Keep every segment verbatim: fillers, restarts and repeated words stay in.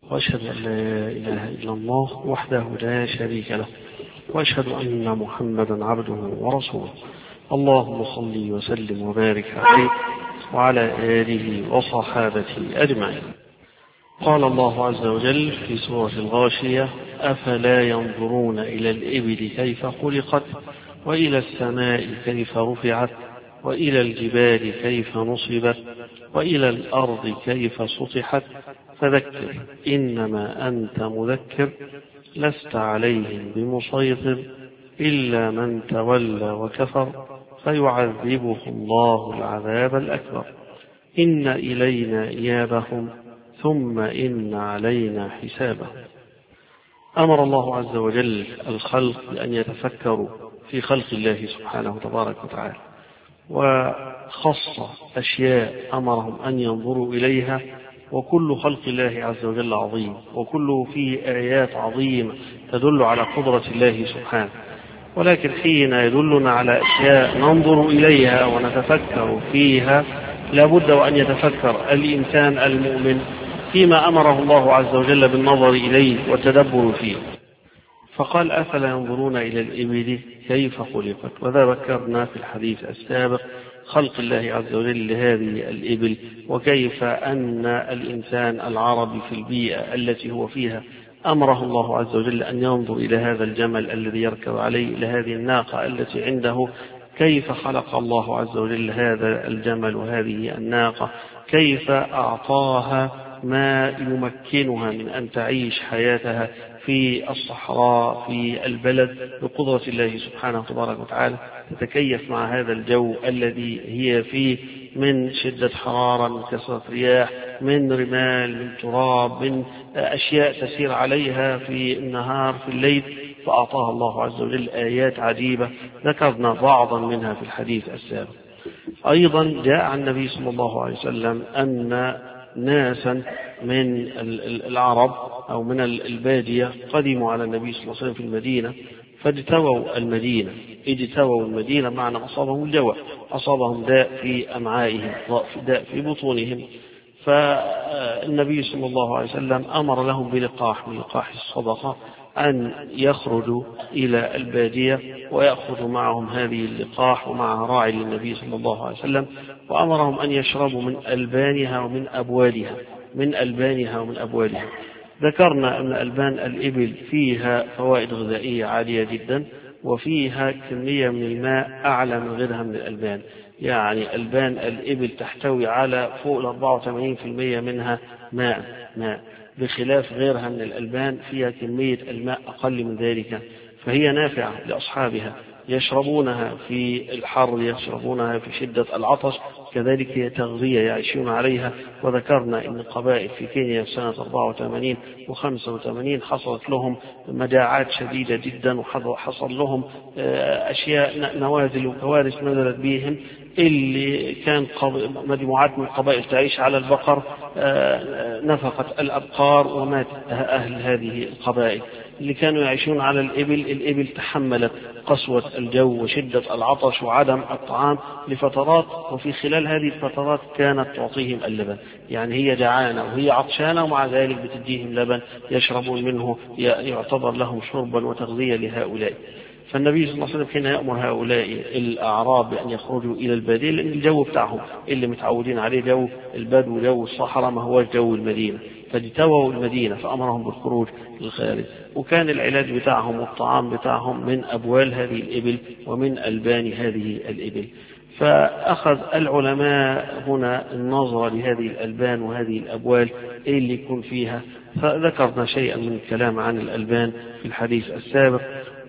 وأشهد أن لا إله إلا الله وحده لا شريك له، وأشهد أن محمدا عبده ورسوله. اللهم صل وسلم وبارك عليه وعلى آله وصحابته أجمعين. قال الله عز وجل في سورة الغاشية: أفلا ينظرون إلى الإبل كيف خلقت وإلى السماء كيف رفعت وإلى الجبال كيف نصبت وإلى الأرض كيف سطحت فذكر إنما أنت مذكر لست عليهم بمسيطر إلا من تولى وكفر فيعذبه الله العذاب الأكبر إن إلينا إيابهم ثم إن علينا حسابهم. أمر الله عز وجل الخلق بأن يتفكروا في خلق الله سبحانه تبارك وتعالى، وخص أشياء أمرهم أن ينظروا إليها، وكل خلق الله عز وجل عظيم، وكله فيه آيات عظيمة تدل على قدرة الله سبحانه. ولكن حين يدلنا على أشياء ننظر إليها ونتفكر فيها لابد وأن يتفكر الإنسان المؤمن فيما أمره الله عز وجل بالنظر إليه والتدبر فيه. فقال: أفلا ينظرون إلى الإبل كيف خلقت. وذكرنا في الحديث السابق خلق الله عز وجل لهذه الإبل، وكيف أن الإنسان العربي في البيئة التي هو فيها أمره الله عز وجل أن ينظر إلى هذا الجمل الذي يركب عليه، إلى هذه الناقة التي عنده، كيف خلق الله عز وجل هذا الجمل وهذه الناقة، كيف أعطاها ما يمكنها من أن تعيش حياتها في الصحراء في البلد بقدرة الله سبحانه تبارك وتعالى، تتكيف مع هذا الجو الذي هي فيه من شدة حرارة، من كثرة رياح، من رمال، من تراب، من أشياء تسير عليها في النهار في الليل. فأعطاها الله عز وجل آيات عجيبة ذكرنا بعضا منها في الحديث السابق. أيضا جاء عن النبي صلى الله عليه وسلم أن ناسا من العرب أو من البادية قدموا على النبي صلى الله عليه وسلم في المدينة، فاجتووا المدينة. اجتووا المدينة معنى أصابهم الجوع، أصابهم داء في أمعائهم، داء في بطونهم. فالنبي صلى الله عليه وسلم أمر لهم بلقاح من لقاح الصدقة أن يخرجوا إلى البادية ويأخذوا معهم هذه اللقاح ومعها راعي للنبي صلى الله عليه وسلم، وأمرهم أن يشربوا من ألبانها ومن أبوالها من ألبانها ومن أبوالها. ذكرنا أن ألبان الإبل فيها فوائد غذائية عالية جدا، وفيها كمية من الماء أعلى من غيرها من الألبان. يعني ألبان الإبل تحتوي على فوق أربعة وثمانين بالمئة منها ماء ماء بخلاف غيرها من الألبان فيها كمية الماء أقل من ذلك، فهي نافعة لأصحابها، يشربونها في الحر، يشربونها في شدة العطش، كذلك هي تغذية يعيشون عليها. وذكرنا أن قبائل في كينيا سنة أربعة وثمانين وخمسة وثمانين حصلت لهم مجاعات شديدة جدا، وحصل لهم أشياء نوازل وكوارث نزلت بهم، اللي كان مجموعات من القبائل تعيش على البقر نفقت الأبقار ومات أهل هذه القبائل. اللي كانوا يعيشون على الإبل، الإبل تحملت قسوة الجو وشدة العطش وعدم الطعام لفترات، وفي خلال هذه الفترات كانت تعطيهم اللبن. يعني هي جعانة وهي عطشانة ومع ذلك بتديهم لبن يشربون منه، يعتبر لهم شربا وتغذية لهؤلاء. فالنبي صلى الله عليه وسلم حين يأمر هؤلاء الأعراب بأن يخرجوا إلى البادية، لأن الجو بتاعهم اللي متعودين عليه جو البدو جو الصحراء ما هو جو المدينة، فاجتووا المدينة فأمرهم بالخروج للخارج. وكان العلاج بتاعهم والطعام بتاعهم من أبوال هذه الإبل ومن ألبان هذه الإبل. فأخذ العلماء هنا النظر لهذه الألبان وهذه الأبوال إيه اللي يكون فيها، فذكرنا شيئا من الكلام عن الألبان في الحديث السابق.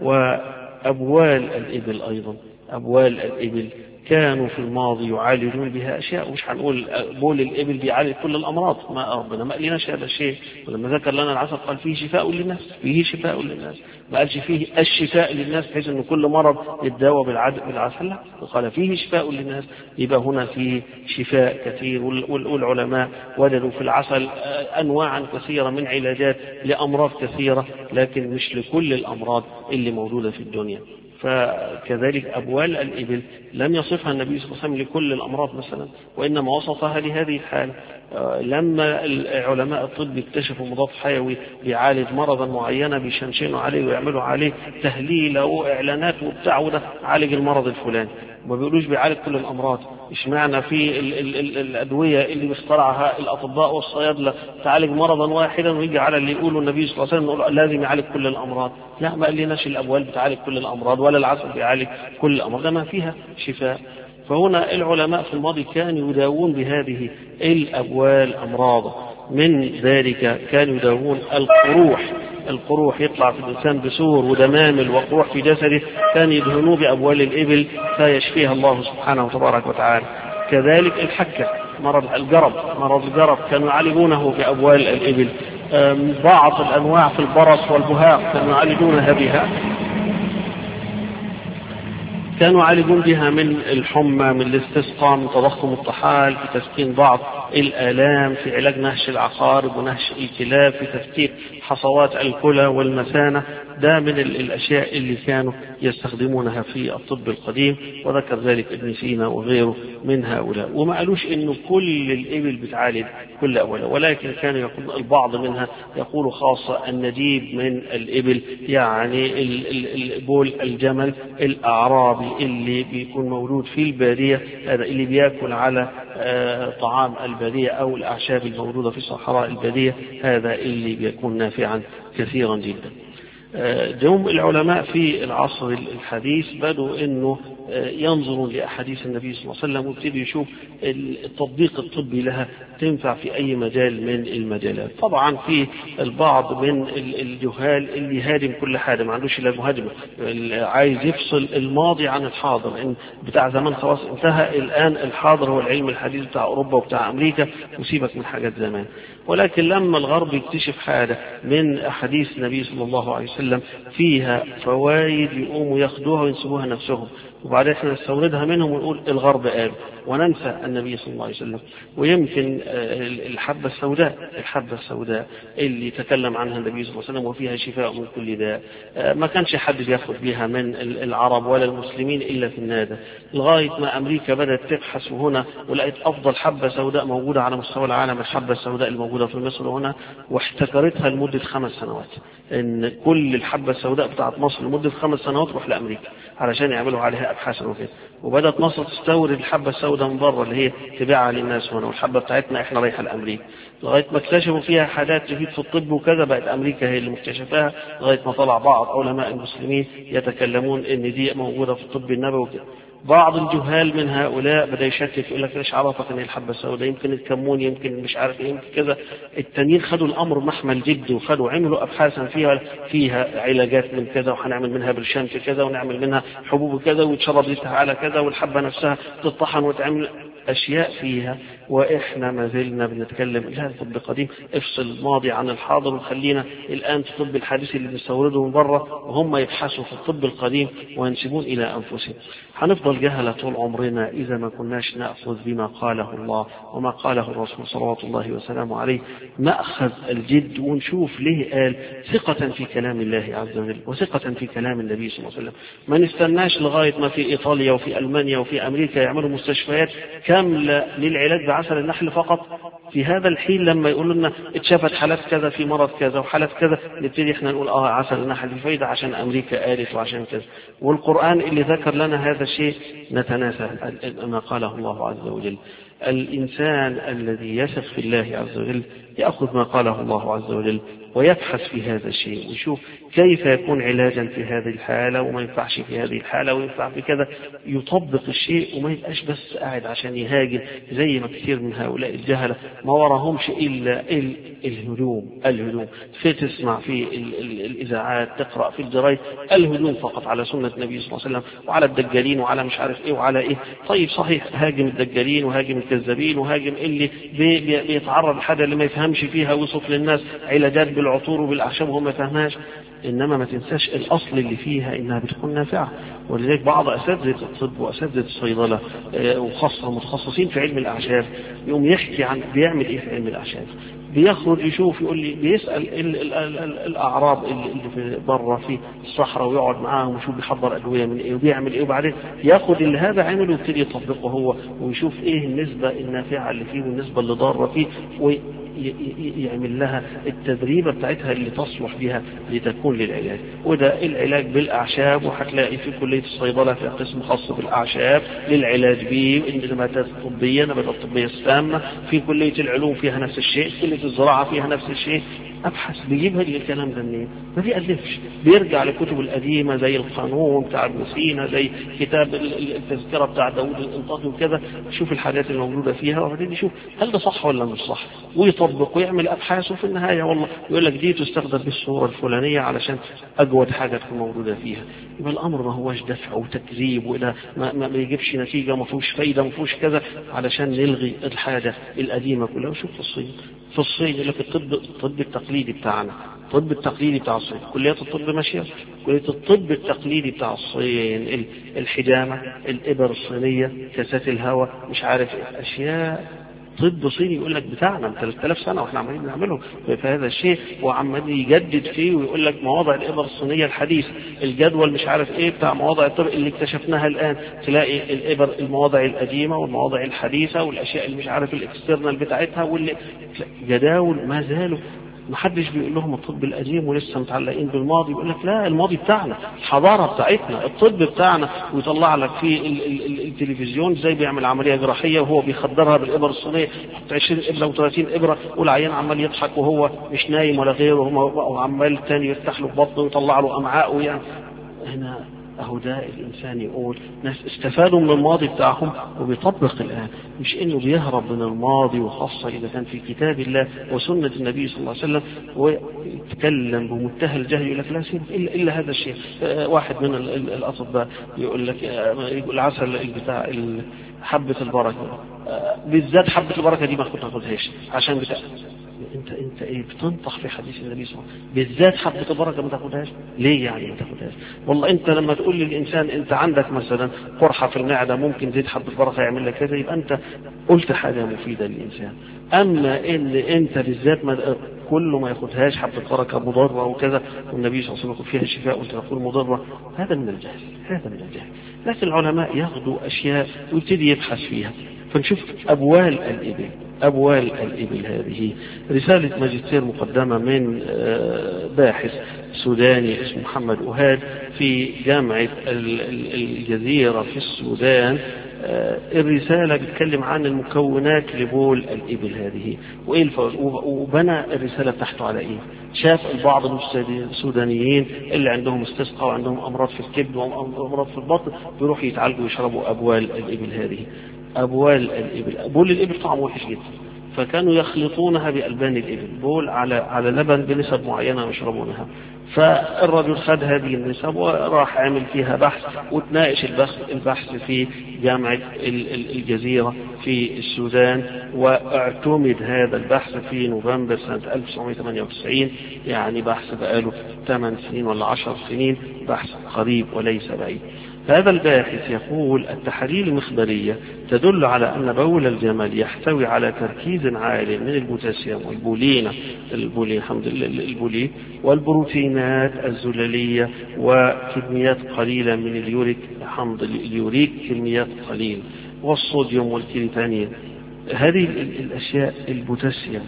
وأبوال الإبل أيضا، أبوال الإبل كانوا في الماضي يعالجون بها أشياء، مش هنقول بول الإبل بيعالج كل الأمراض، ما ربنا ما قالناش هذا الشيء. ولما ذكر لنا العسل قال فيه شفاء للناس، فيه شفاء للناس، ما قالش فيه الشفاء للناس بحيث أن كل مرض يتداوى بالعسل، لا، قال فيه شفاء للناس. يبقى هنا فيه شفاء كثير، والعلماء وجدوا في العسل أنواعا كثيرة من علاجات لأمراض كثيرة، لكن مش لكل الأمراض اللي موجودة في الدنيا. فكذلك أبوال الإبل لم يصفها النبي صلى الله عليه وسلم لكل الأمراض مثلا، وإنما وصفها لهذه الحالة. لما علماء الطب اكتشفوا مضاد حيوي بيعالج مرضا معينة بيشنشنوا عليه ويعملوا عليه تهليل وإعلانات وبتاع وده عالج المرض الفلاني، ما بيقولوش بيعالج كل الأمراض. اشمعنى في ال ال ال الأدوية اللي بيخترعها الأطباء والصيادلة تعالج مرضا واحدا، ويجي على اللي يقولوا النبي صلى الله عليه وسلم نقول لازم يعالج كل الأمراض؟ لا، ما قال لناش الأبوال بتعالج كل الأمراض ولا العسل بيعالج كل الأمراض، ما فيها شفاء. فهنا العلماء في الماضي كانوا يداوون بهذه الأبوال أمراض، من ذلك كانوا يداوون القروح. القروح يطلع في الإنسان بسور ودمامل وقروح في جسده، كان يدهنوه بأبوال الإبل فيشفيها الله سبحانه وتبارك وتعالى. كذلك الحكة، مرض الجرب، مرض الجرب كانوا يعالجونه بأبوال الإبل. بعض الأنواع في البرص والبهاق كانوا يعالجونها بها، كانوا يعالجون بها من الحمى، من الاستسقاء، من تضخم الطحال، في تسكين بعض الآلام، في علاج نهش العقارب ونهش الكلاب، في تفكيك حصوات الكلى والمثانة. ده من الأشياء اللي كانوا يستخدمونها في الطب القديم، وذكر ذلك ابن سينا وغيره من هؤلاء. وما قالوش إنه كل الإبل بتعالج كل أولا، ولكن كانوا يقول البعض منها يقول خاصة النديب من الإبل، يعني البول الجمل الأعرابي اللي بيكون مولود في البادية، هذا اللي بيأكل على طعام البادية أو الأعشاب الموجودة في صحراء البادية، هذا اللي بيكون نافعا كثيرا جدا. جم العلماء في العصر الحديث بدوا انه ينظروا لأحاديث النبي صلى الله عليه وسلم ويبتدوا يشوف التطبيق الطبي لها تنفع في أي مجال من المجالات. طبعا في البعض من الجهال اللي هادم كل حاجة، ما عندوش إلا المهاجمة، عايز يفصل الماضي عن الحاضر، إن بتاع زمان خلاص انتهى، الآن الحاضر هو العلم الحديث بتاع أوروبا وبتاع أمريكا، وسيبك من حاجات زمان. ولكن لما الغرب يكتشف حاجة من أحاديث النبي صلى الله عليه وسلم فيها فوائد، يقوموا ياخدوها وينسبوها نفسهم، وبعدين احنا نستوردها منهم ونقول الغرب قال، وننسى النبي صلى الله عليه وسلم. ويمكن الحبة السوداء، الحبة السوداء اللي تكلم عنها النبي صلى الله عليه وسلم وفيها شفاء من كل داء، ما كانش حد بياخد بيها من العرب ولا المسلمين إلا في النادى، لغاية ما أمريكا بدأت تبحث هنا ولقيت أفضل حبة سوداء موجودة على مستوى العالم، الحبة السوداء الموجودة في مصر هنا، واحتكرتها لمدة خمس سنوات، إن كل الحبة السوداء بتاعت مصر لمدة خمس سنوات تروح لأمريكا علشان يعملوا عليها أبحاث وكده. وبدأت مصر تستورد الحبة السوداء من بره اللي هي تبيعها للناس هنا، والحبة بتاعتنا احنا رايحة لأمريكا، لغاية ما اكتشفوا فيها حاجات تفيد في الطب وكذا، بقت أمريكا هي اللي مكتشفاها، لغاية ما طلع بعض علماء المسلمين يتكلمون إن دي موجودة في الطب النبوي وكده. بعض الجهال من هؤلاء بدأ يشكك، يقول لك ليش عرفك ان الحبة السوداء، يمكن الكمون، يمكن مش عارف ايه، يمكن كذا. التانيين خدوا الامر محمل جد، وخدوا عملوا ابحاثا فيها فيها علاجات من كذا، وهنعمل منها برشام في كذا، ونعمل منها حبوب كذا، ويتشرب زيتها على كذا، والحبة نفسها تطحن وتعمل أشياء فيها. وإحنا ما زلنا بنتكلم لا الطب القديم، افصل الماضي عن الحاضر، وخلينا الآن في الطب الحديث اللي بنستورده من بره، وهم يبحثوا في الطب القديم وينسبون إلى أنفسهم. هنفضل جهلة طول عمرنا إذا ما كناش نأخذ بما قاله الله وما قاله الرسول صلوات الله وسلامه عليه مأخذ الجد، ونشوف ليه قال، ثقة في كلام الله عز وجل وثقة في كلام النبي صلى الله عليه وسلم. ما نستناش لغاية ما في إيطاليا وفي ألمانيا وفي أمريكا يعملوا مستشفيات كاملة للعلاج بعسل النحل فقط. في هذا الحين لما يقولوا لنا اتشافت حالات كذا في مرض كذا وحالات كذا، نبتدي احنا نقول اه عسل النحل في فايدة عشان أمريكا قالت وعشان كذا، والقرآن اللي ذكر لنا هذا الشيء نتناسى ما قاله الله عز وجل. الإنسان الذي يثق في الله عز وجل يأخذ ما قاله الله عز وجل ويبحث في هذا الشيء ويشوف كيف يكون علاجا في هذه الحالة، وما ينفعش في هذه الحالة وينفع في كذا، يطبق الشيء وما يبقاش بس قاعد عشان يهاجم زي ما كثير من هؤلاء الجهلة ما وراهمش إلا الهجوم. الهجوم في تسمع في الإذاعات، تقرأ في الجرايد الهجوم فقط على سنة النبي صلى الله عليه وسلم وعلى الدجالين وعلى مش عارف إيه وعلى إيه. طيب صحيح، هاجم الدجالين وهاجم الكذابين وهاجم اللي بي بيتعرض لحاجة اللي ما يفهمش فيها ويصف للناس علاجات بالعطور وبالأعشاب وهم ما فهمهاش، إنما ما تنساش الأصل اللي فيها إنها بتكون نافعة. ولذلك بعض أساتذة الطب وأساتذة الصيدلة وخاصة متخصصين في علم الأعشاب يقوم يحكي عن بيعمل إيه في علم الأعشاب، بيخرج يشوف يقول لي بيسأل ال ال ال ال الأعراب اللي في بره في الصحراء ويقعد معاهم ويشوف بيحضر أدوية من إيه وبيعمل إيه، وبعدين ياخد اللي هذا عمله ويبتدي يطبقه هو ويشوف إيه النسبة النافعة اللي فيه والنسبة اللي ضارة فيه ويعمل لها التدريبة بتاعتها اللي تصلح بها لتكون للعلاج. وده العلاج بالأعشاب، وهتلاقي في كلية الصيدلة في قسم خاص بالأعشاب للعلاج به، النباتات الطبية النباتات الطبية السامة، في كلية العلوم فيها نفس الشيء، كلية الزراعة فيها نفس الشيء. أبحث بيجيبها الكلام ده منين؟ ما بيألفش، بيرجع لكتب القديمة زي القانون بتاع ابن سينا، زي كتاب التذكرة بتاع داود الانطاقي وكذا، شوف الحاجات الموجودة فيها وبعدين يشوف هل ده صح ولا مش صح، ويطبق ويعمل أبحاث، وفي النهاية والله يقول لك دي تستخدم بالصورة الفلانية علشان أجود حاجة تكون موجودة فيها. يبقى الأمر ما هوش دفع وتكذيب ولا ما, ما بيجيبش نتيجة، ما فيهوش فايدة، ما فيهوش كذا علشان نلغي الحاجة القديمة كلها. وشوف في الصين، في الصين يقول لك الطب الطب التقليدي بتاعنا، الطب التقليدي بتاع الصين، كليات الطب ماشية، كلية الطب التقليدي بتاع الصين الحجامة، الإبر الصينية، كاسات الهواء، مش عارف أشياء طب صيني يقول لك بتاعنا من ثلاثة آلاف سنة واحنا عمالين نعمله في هذا الشيء، وعمال يجدد فيه ويقول لك مواضع الإبر الصينية الحديثة، الجدول مش عارف ايه بتاع مواضع الطب اللي اكتشفناها الآن، تلاقي الإبر المواضع القديمة والمواضع الحديثة والأشياء اللي مش عارف الاكسترنال بتاعتها، واللي جداول ما زالوا ما حدش بيقول لهم الطب القديم ولسه متعلقين بالماضي. يقول لك لا، الماضي بتاعنا، الحضارة بتاعتنا، الطب بتاعنا، ويطلع لك في ال ال ال التلفزيون زي بيعمل عملية جراحية وهو بيخدرها بالإبر الصينية، يحط عشرين إبرة وثلاثين إبرة والعيان عمال يضحك وهو مش نايم ولا غيره، وعمال تاني يفتح له بطنه ويطلع له أمعاء. يعني هنا أهو ده الإنسان يقول ناس استفادوا من الماضي بتاعهم وبيطبق الآن، مش إنه بيهرب من الماضي، وخاصة إذا كان في كتاب الله وسنة النبي صلى الله عليه وسلم ويتكلم بمنتهى الجهل يقول لك لا سيب إلا, إلا هذا الشيء. واحد من الأطباء يقول لك يقول العسل بتاع حبة البركة بالذات، حبة البركة دي ما كنت تاخدهاش عشان بتاع انت انت ايه بتنطق في حديث النبي صلى الله عليه وسلم بالذات حبة البركة ما تاخدهاش ليه؟ يعني ما تاخدهاش والله انت لما تقول للانسان انت عندك مثلا قرحة في المعدة ممكن زيت حبة البركة يعمل لك كذا، يبقى انت قلت حاجة مفيدة للانسان. اما ان انت بالذات ما كله ما ياخدهاش حبة بركة مضرة وكذا، والنبي صلى الله عليه وسلم فيها الشفاء وانت تقول مضرة، هذا من الجهل، هذا من الجهل. لكن العلماء ياخذوا اشياء ويبتدي يبحث فيها. فنشوف ابوال الابل، أبوال الإبل هذه رسالة ماجستير مقدمة من باحث سوداني اسمه محمد أهاد في جامعة الجزيرة في السودان. الرسالة بتتكلم عن المكونات لبول الإبل هذه وإيه، وبنى الرسالة تحته على إيه. شاف البعض من السودانيين اللي عندهم استسقاء وعندهم أمراض في الكبد وأمراض في البطن بيروحوا يتعالجوا ويشربوا أبوال الإبل هذه. أبوال الإبل، بول الإبل طعمه وحش جدا، فكانوا يخلطونها بألبان الإبل، بول على على لبن بنسب معينة يشربونها. فالرجل خد هذه النسب وراح عمل فيها بحث وتناقش البحث في جامعة الجزيرة في السودان، واعتمد هذا البحث في نوفمبر سنة ألف وتسعمائة وثمانية وتسعين، يعني بحث بقاله ثمان سنين ولا عشر سنين، بحث قريب وليس بعيد. هذا الباحث يقول التحاليل المخبرية تدل على أن بول الجمل يحتوي على تركيز عالي من البوتاسيوم والبولين البولين الحمد لله البولين والبروتينات الزلالية وكميات قليلة من اليوريك حمض اليوريك كميات قليلة والصوديوم والكرياتين. هذه الأشياء البوتاسيوم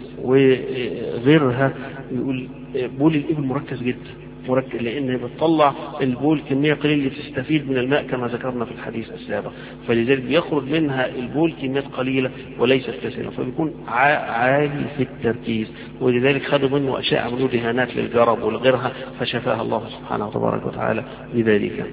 وغيرها يقول بول الإبل مركز جدا، مركز لأنه بتطلع البول كمية قليلة تستفيد من الماء كما ذكرنا في الحديث السابق، فلذلك بيخرج منها البول كميات قليلة وليست كثيرة، فبيكون عالي في التركيز. ولذلك خدوا منه أشياء عملوا دهانات للجرب ولغيرها فشفاها الله سبحانه وتبارك وتعالى بذلك.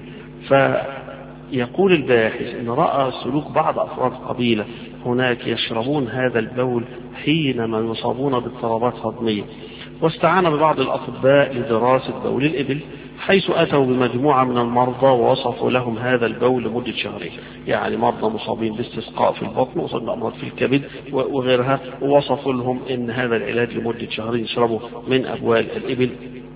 فيقول الباحث إن رأى سلوك بعض أفراد قبيلة هناك يشربون هذا البول حينما يصابون باضطرابات هضمية، واستعان ببعض الأطباء لدراسة بول الإبل، حيث أتوا بمجموعة من المرضى ووصفوا لهم هذا البول لمدة شهرين، يعني مرضى مصابين باستسقاء في البطن وصلنا أمراض في الكبد وغيرها، ووصفوا لهم إن هذا العلاج لمدة شهرين يشربوا من أبوال الإبل.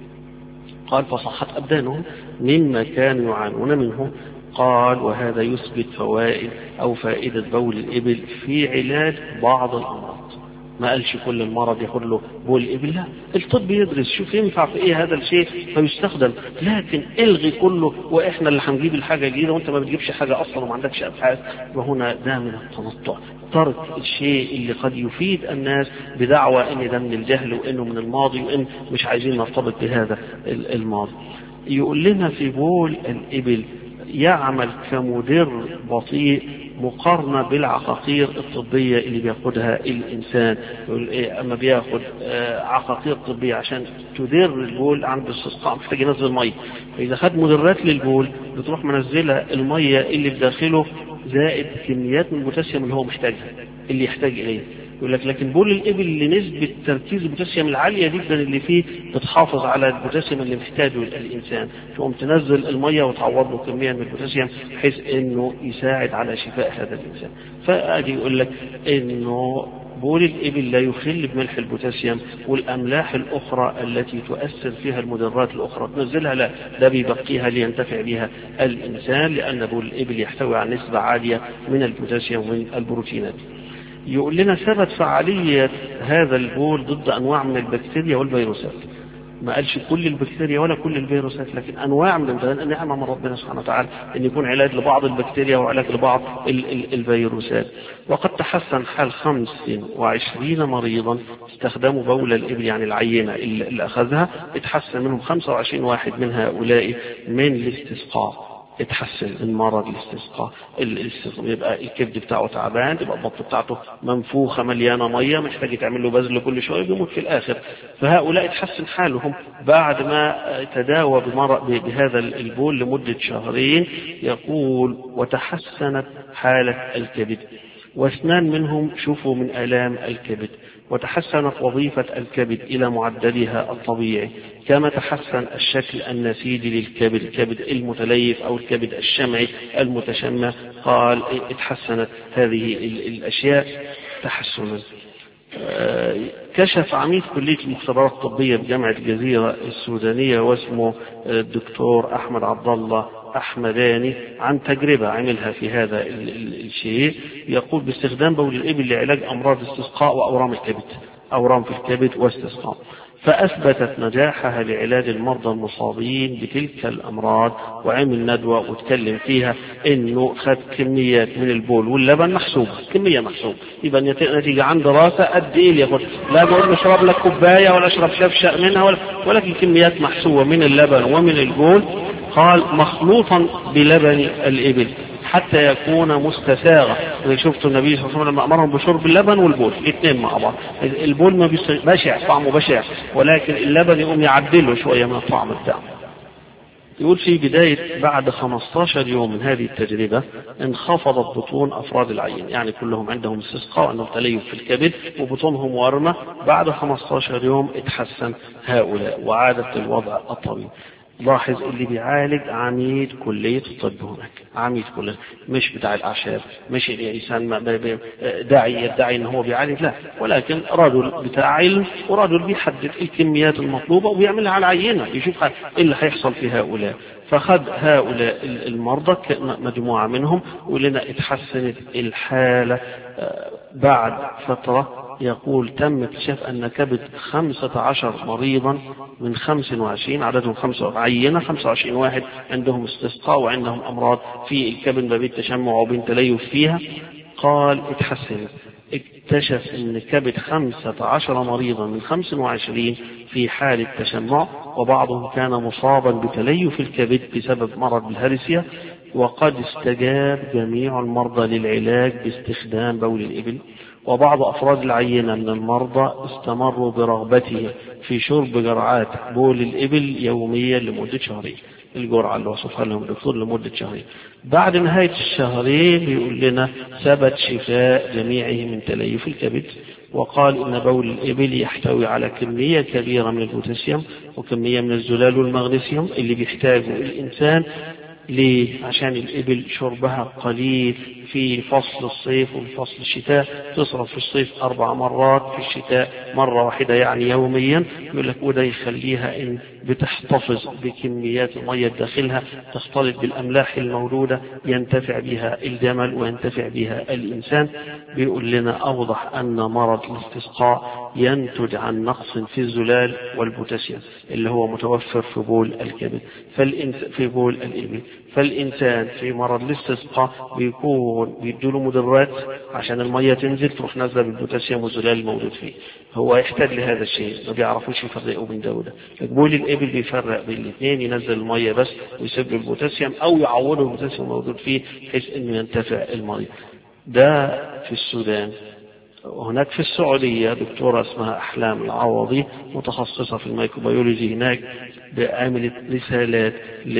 قال فصحت أبدانهم مما كانوا يعانون منه. قال وهذا يثبت فوائد أو فائدة بول الإبل في علاج بعض الأمراض. ما قالش كل المرض ياخد له بول الإبل، لا، الطب يدرس شوف ينفع في ايه هذا الشيء فيستخدم، لكن الغي كله واحنا اللي هنجيب الحاجه جديده وانت ما بتجيبش حاجه اصلا وما عندكش ابحاث، وهنا ده من التنطع، ترك الشيء اللي قد يفيد الناس بدعوى ان ده من الجهل وانه من الماضي وان مش عايزين نرتبط بهذا الماضي. يقول لنا في بول الإبل يعمل كمدر بطيء مقارنة بالعقاقير الطبية اللي بياخدها الإنسان. يقول إيه أما بياخد عقاقير طبية عشان تدر البول عند الاستسقاء محتاج ينزل مية، فإذا خد مدرات للبول بتروح منزلة المية اللي في داخله زائد كميات من البوتاسيوم اللي هو محتاجها اللي يحتاج إليه. يقول لك لكن بول الإبل اللي نسبة تركيز البوتاسيوم العالية جدا اللي فيه بتحافظ على البوتاسيوم اللي محتاجه الإنسان، تقوم تنزل المية وتعوض له كمية من البوتاسيوم بحيث إنه يساعد على شفاء هذا الإنسان. فأدي يقول لك إنه بول الإبل لا يخل بملح البوتاسيوم والأملاح الأخرى التي تؤثر فيها المدرات الأخرى تنزلها، لا، ده بيبقيها لينتفع بها الإنسان، لأن بول الإبل يحتوي على نسبة عالية من البوتاسيوم ومن البروتينات. يقول لنا ثبت فعالية هذا البول ضد أنواع من البكتيريا والفيروسات. ما قالش كل البكتيريا ولا كل الفيروسات، لكن أنواع من النعمة من ربنا سبحانه وتعالى أن يكون علاج لبعض البكتيريا وعلاج لبعض الفيروسات. وقد تحسن حال خمس وعشرين مريضا استخدموا بول الإبل، يعني العينة اللي أخذها اتحسن منهم خمسة وعشرين واحد من هؤلاء من الاستسقاء، اتحسن من مرض الاستسقاء. يبقى الكبد بتاعه تعبان، يبقى البطن بتاعته منفوخه مليانه ميه محتاج يتعمل له بذل كل شويه بيموت في الاخر. فهؤلاء اتحسن حالهم بعد ما تداوى بمرض بهذا البول لمده شهرين. يقول وتحسنت حاله الكبد، واثنان منهم شفوا من آلام الكبد، وتحسنت وظيفة الكبد إلى معدلها الطبيعي، كما تحسن الشكل النسيجي للكبد، الكبد المتليف أو الكبد الشمعي المتشمع. قال اتحسنت هذه الأشياء تحسنا. كشف عميد كلية المختبرات الطبية بجامعة الجزيرة السودانية واسمه الدكتور أحمد عبد الله أحمداني عن تجربة عملها في هذا الشيء. يقول باستخدام بول الإبل لعلاج أمراض استسقاء وأورام الكبد، أورام في الكبد واستسقاء، فأثبتت نجاحها لعلاج المرضى المصابين بتلك الأمراض. وعمل ندوة وتكلم فيها إنه خد كميات من البول واللبن محسوبة، كمية محسوبة، يبقى نتيجة عن دراسة قد إيه اللي ياخد، لا بقول له اشرب لك كوباية ولا اشرب شفشق منها ولا، ولكن كميات محسوبة من اللبن ومن البول. قال مخلوطا بلبن الإبل حتى يكون مستساغا. شفت النبي صلى الله عليه وسلم لما أمرهم بشرب اللبن والبول الاثنين مع بعض، البول ما بشع طعمه بشع، ولكن اللبن يقوم يعدله شوية من الطعم بتاعه. يقول في بداية بعد خمسة عشر يوم من هذه التجربة انخفضت بطون أفراد العين، يعني كلهم عندهم استسقاء وعندهم تليف في الكبد وبطونهم ورمة. بعد خمسة عشر يوم اتحسن هؤلاء وعادت الوضع الطبيعي. لاحظ اللي بيعالج عميد كلية الطب هناك، عميد كلية، مش بتاع الأعشاب، مش الإنسان داعي يدعي إن هو بيعالج، لا، ولكن رجل بتاع علم ورجل بيحدد الكميات المطلوبة وبيعملها على العينة يشوف إيه اللي هيحصل في هؤلاء. فخد هؤلاء المرضى مجموعة منهم ولنا اتحسنت الحالة بعد فترة. يقول تم اكتشاف أن كبد خمسة عشر مريضا من خمسة وعشرين، عددهم خمسة عينة خمسة وعشرين واحد عندهم استسقاء وعندهم أمراض في الكبد ما بين تشمع وبين تليف فيها. قال اتحسنت، اكتشف أن كبد خمسة عشر مريضا من خمسة وعشرين في حالة تشمع، وبعضهم كان مصابا بتليف الكبد بسبب مرض الهرسية. وقد استجاب جميع المرضى للعلاج باستخدام بول الإبل، وبعض أفراد العينة من المرضى استمروا برغبته في شرب جرعات بول الإبل يوميا لمدة شهرين، الجرعة اللي وصفها لهم الدكتور لمدة شهرين. بعد نهاية الشهرين يقول لنا ثبت شفاء جميعهم من تليف الكبد وقال إن بول الإبل يحتوي على كمية كبيرة من البوتاسيوم وكمية من الزلال والمغنيسيوم اللي بيحتاجه الإنسان. ليه؟ عشان الإبل شربها قليل في فصل الصيف وفي فصل الشتاء، تصرف في الصيف أربع مرات، في الشتاء مرة واحدة يعني يوميا. يقول لك وده يخليها إن بتحتفظ بكميات المية داخلها تختلط بالأملاح المولودة ينتفع بها الجمل وينتفع بها الإنسان. بيقول لنا أوضح أن مرض الاستسقاء ينتج عن نقص في الزلال والبوتاسيوم اللي هو متوفر في بول الكبد في بول الإبل. فالإنسان في مرض الاستسقاء بيكون بيدوله مدرات عشان المية تنزل تروح نازلة بالبوتاسيوم والزلال الموجود فيه. هو يحتاج لهذا الشيء، ما بيعرفوش يفرقوا بين ده وده. بول الإبل بيفرق بين الاثنين، ينزل المية بس ويسيب له البوتاسيوم أو يعوضه البوتاسيوم الموجود فيه بحيث إنه ينتفع المية. ده في السودان. وهناك في السعودية دكتورة اسمها أحلام العوضي متخصصة في الميكروبيولوجي هناك، عملت رسالات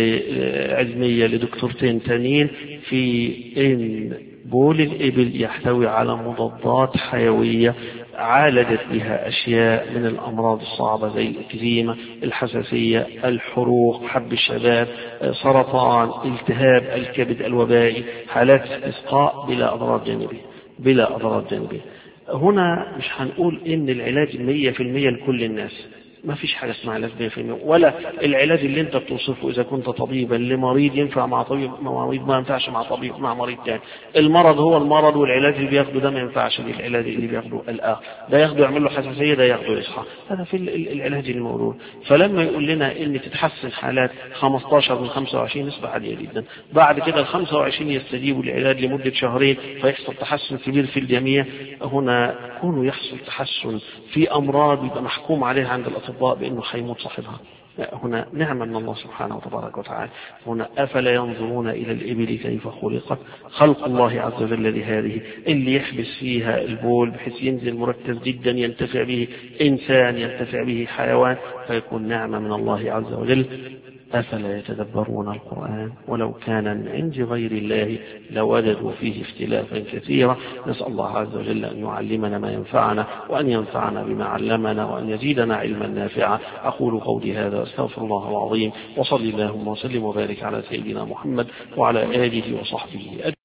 علمية لدكتورتين تانيين في إن بول الإبل يحتوي على مضادات حيوية عالجت بها أشياء من الأمراض الصعبة زي الإكزيما، الحساسية، الحروق، حب الشباب، سرطان، التهاب الكبد الوبائي، حالات استسقاء بلا أضرار جانبية بلا أضرار جانبية. هنا مش هنقول إن العلاج مية في المية لكل الناس، ما فيش حاجة اسمها علاج مية في المية، ولا العلاج اللي انت بتوصفه إذا كنت طبيبا لمريض ينفع مع طبيب مريض ما ينفعش مع طبيب مع مريض تاني. المرض هو المرض، والعلاج اللي بياخده ده ما ينفعش بالعلاج اللي بياخده الآخر. ده ياخده يعمل له حساسية، ده ياخده يصحى. هذا في العلاج الموجود. فلما يقول لنا إن تتحسن حالات خمستاشر من خمسة وعشرين نسبة عالية جدا، بعد كده ال خمسة وعشرين يستجيبوا للعلاج لمدة شهرين فيحصل تحسن كبير في الجميع. هنا كونه يحصل تحسن في أمراض يبقى محكوم عليها عند الأطباء بأنه حيموت صاحبها، هنا نعمة من الله سبحانه وتبارك وتعالى. هنا أفلا ينظرون إلى الإبل كيف خلقت، خلق الله عز وجل لهذه اللي يحبس فيها البول بحيث ينزل مركز جدا ينتفع به إنسان ينتفع به حيوان، فيكون نعمة من الله عز وجل. أفلا يتدبرون القرآن ولو كان من عند غير الله لوجدوا فيه اختلافا كثيرا. نسأل الله عز وجل أن يعلمنا ما ينفعنا وأن ينفعنا بما علمنا وأن يزيدنا علما نافعا. أقول قولي هذا واستغفر الله العظيم، وصلي اللهم وسلم وبارك على سيدنا محمد وعلى آله وصحبه أجمعين.